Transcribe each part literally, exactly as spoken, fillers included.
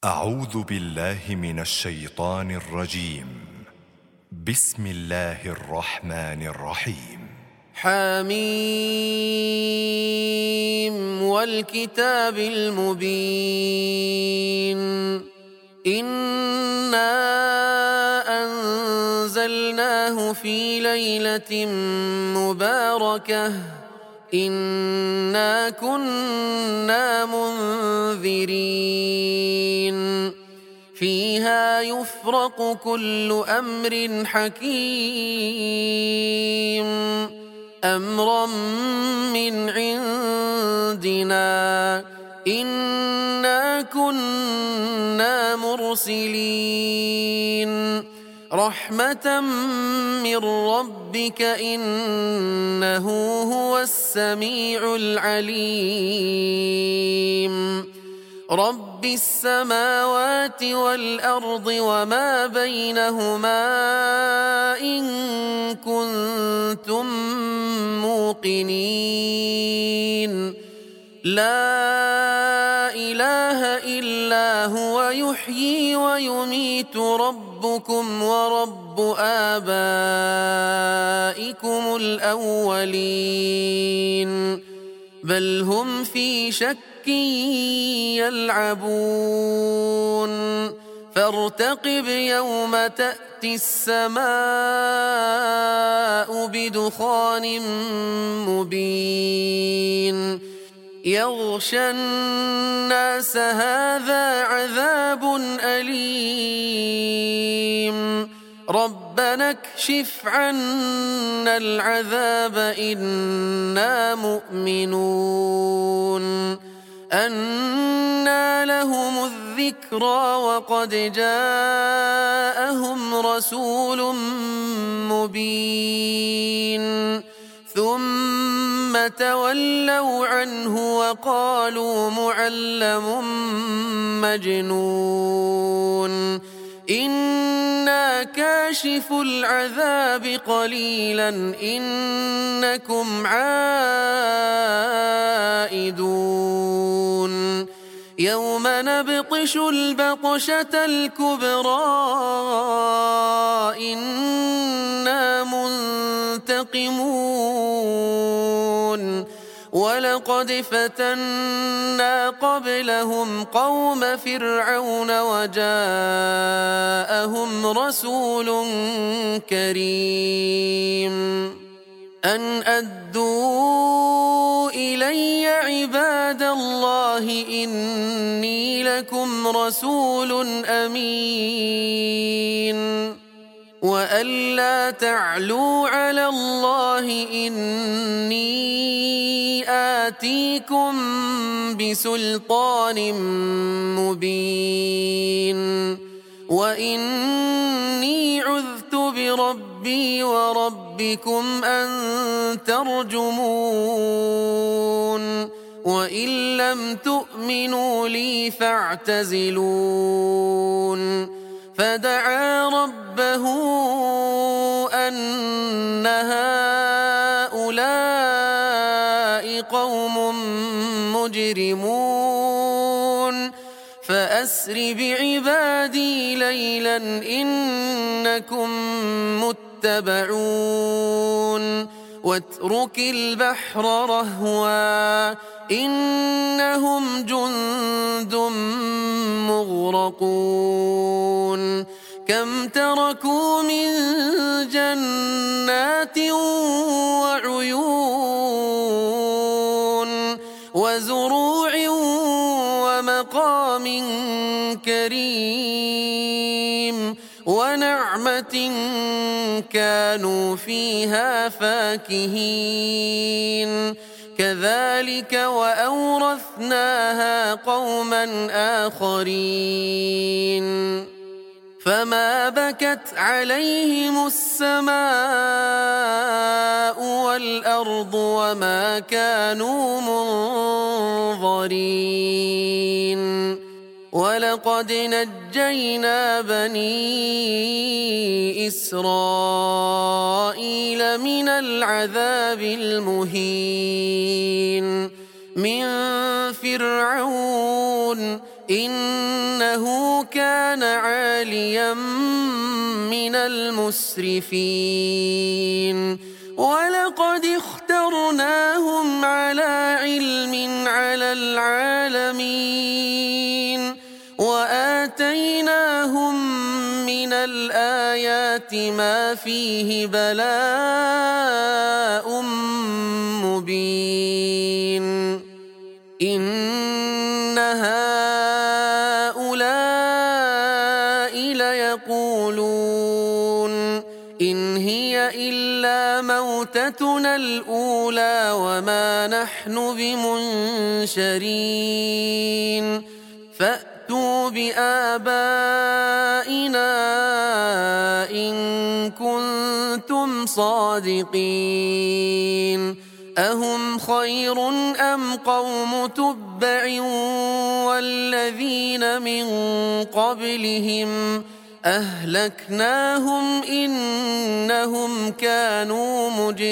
أعوذ بالله من الشيطان الرجيم. بسم الله الرحمن الرحيم. حميم والكتاب المبين. إنا أنزلناه في ليلة مباركة إنا كنا منذرين فيها يفرق كل أمر حكيم أمرا من عندنا إنا كنا مرسلين رحمة من ربك إنه هو السميع العليم رب السماوات والأرض وما بينهما إن كنتم موقنين لا إله إلا هو يحيي ويميت ربكم ورب آبائكم الأولين بل هم في شك يلعبون فارتقب يوم تأتي السماء بدخان مبين يغشى الناس هذا عذاب أليم ربنا اكشف عنا العذاب إنا مؤمنون أنى لهم الذكرى وقد جاءهم رسول مبين ثم تولوا عنه وقالوا معلم مجنون إنا كاشف العذاب قليلا إنكم عائدون يوم نبطش البطشة الكبرى إنا منتقمون ولقد فتنا قبلهم قوم فرعون وجاءهم رسول كريم أن أدوا إلي عباد الله إني لكم رسول أمين وأن لا تعلوا على الله إني آتيكم بسلطان مبين وإني عذت بربي وربكم أن ترجمون وإن لم تؤمنوا لي فاعتزلون فدعا ربه أن هؤلاء قوم مجرمون فأسر بعبادي ليلا إنكم متبعون واترك البحر رهوا إنهم جند مغرقون كم تركوا من جنات وعيون وزروع ومقام كريم ونعمة كانوا فيها فاكهين كذلك وأورثناها قوما آخرين فما بكت عليهم السماء والأرض وما كانوا منظرين ولقد نجينا بني إسرائيل من العذاب المهين من فرعون إنه كان عاليا من المسرفين ولقد اخترناهم على علم على العالمين وآتيناهم من الآيات ما فيه بلاء مبين إن هؤلاء ليقولون إن هي إلا موتتنا الأولى وما نحن بمنشرين فأتوا بآبائنا إن كنتم صادقين أهم خير أم قوم تبع والذين من قبلهم أهلكناهم إنهم كانوا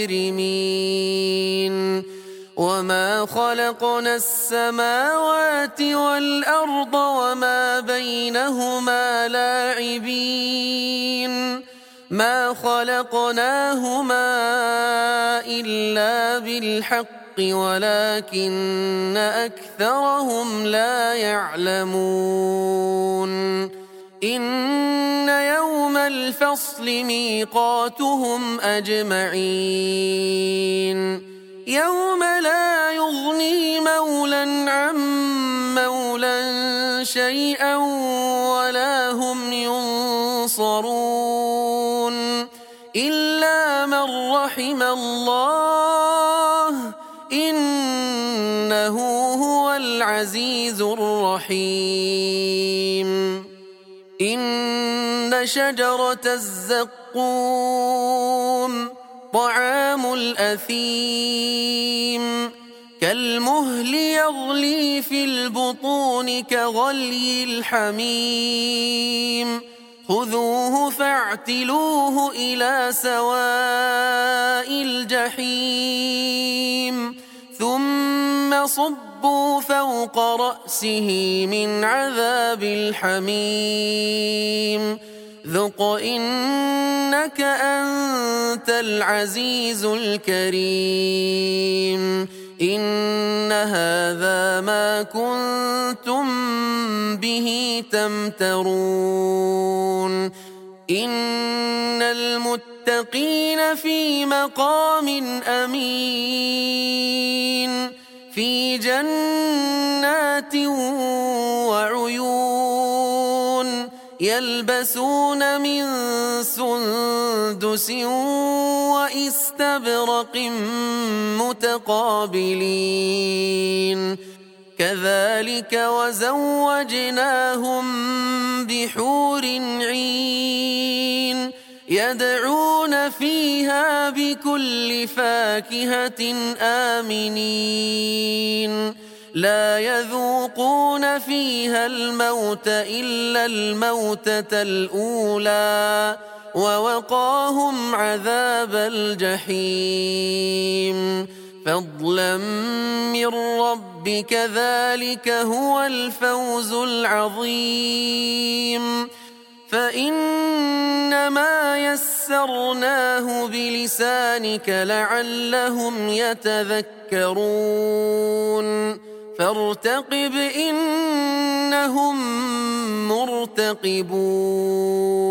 مجرمين وما خلقنا السماوات والأرض وما بينهما لاعبين ما خلقناهما إلا بالحق ولكن أكثرهم لا يعلمون إن يوم الفصل ميقاتهم أجمعين يوم لا يغني مولى عن مولى شيئا ولا هم ينصرون إلا من رحم الله إنه هو العزيز الرحيم إن شجرة الزقوم طعام الأثيم كالمهل يغلي في البطون كغلي الحميم خذوه فاعتلوه إلى سواء الجحيم ثم صبوا فوق رأسه من عذاب الحميم ذق إنك أنت العزيز الكريم إن هذا ما كنتم به تمترون إن المتقين في مقام أمين في جنات وعيون يلبسون من سندس واستبرق متقابلين كذلك وزوجناهم بحور عين يدعون فيها بكل فاكهة آمنين لا يذوقون فيها الموت إلا الموتة الأولى ووقاهم عذاب الجحيم فضلا من ربك ذلك هو الفوز العظيم فإنما يسرناه بلسانك لعلهم يتذكرون فارتقب إنهم مرتقبون